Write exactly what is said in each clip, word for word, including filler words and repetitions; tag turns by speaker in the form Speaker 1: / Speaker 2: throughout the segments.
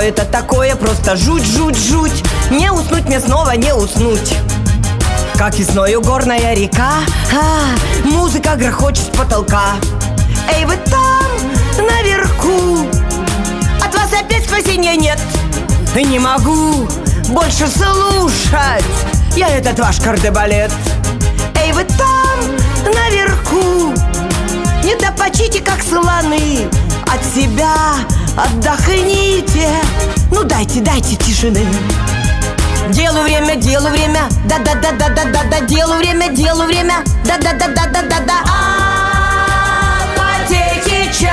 Speaker 1: это такое? Просто жуть, жуть, жуть. Не уснуть мне снова, не уснуть. Как весною горная река, а, музыка грохочет с потолка. Эй, вы там, наверху, от вас опять спасения нет. Не могу больше слушать я этот ваш кардебалет. Эй, вы там, наверху, не допочите, как слоны. От себя отдохните, ну дайте, дайте тишины. Делу время, делу время, да-да-да-да-да-да-да. Делу время, делу время, да-да-да-да-да-да-да. А, потехи час.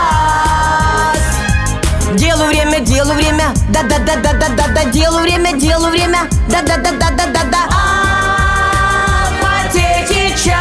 Speaker 1: Делу время, делу время, да-да-да-да-да-да-да. Делу время, делу время, да-да-да-да-да-да-да. А, потехи час.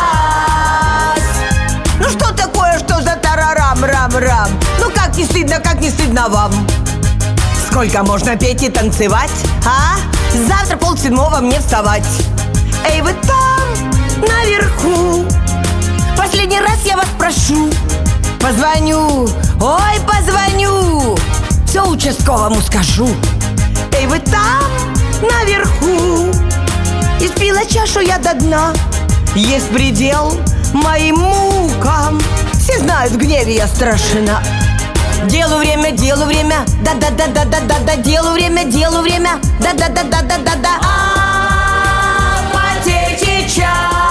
Speaker 1: Ну что такое, что за тарарам, рам, рам? Ну как не стыдно, как не стыдно вам? Сколько можно петь и танцевать, а? Завтра полседьмого мне вставать. Эй, вы там, наверху, последний раз я вас прошу, позвоню, ой, позвоню, все участковому скажу. Эй, вы там, наверху, испила чашу я до дна. Есть предел моим мукам, все знают, в гневе я страшна. Делу время, делу время, да-да-да-да-да-да-да. Делу время, делу время, да-да-да-да-да-да-да. А, потехи час.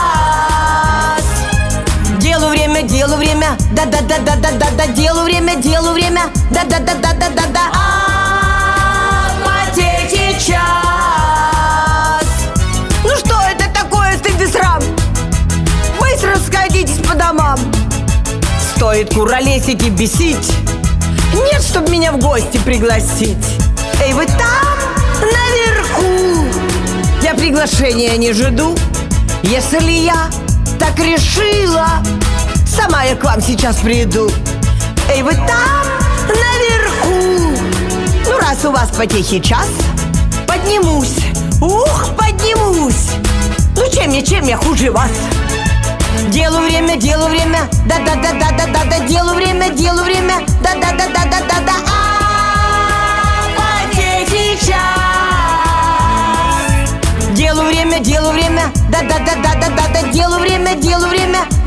Speaker 1: Делу время, делу время, да-да-да-да-да-да-да. Делу время, делу время, да-да-да-да-да-да-да. А, потехи час. Ну что это такое, стыд и срам? Быстро расходитесь по домам. Стоит куролесить и бесить, нет, чтоб меня в гости пригласить. Эй, вы там, наверху, я приглашения не жду. Если я так решила, сама я к вам сейчас приду. Эй, вы там, наверху, ну раз у вас потехи час, поднимусь, ух, поднимусь. Ну чем я, чем я хуже вас? Делу время, делу время, да-да-да-да-да-да. Делу время, делу время, да-да-да-да-да-да-да. А, потехи час. Делу время, делу время, да-да-да-да-да-да. Делу время, делу время,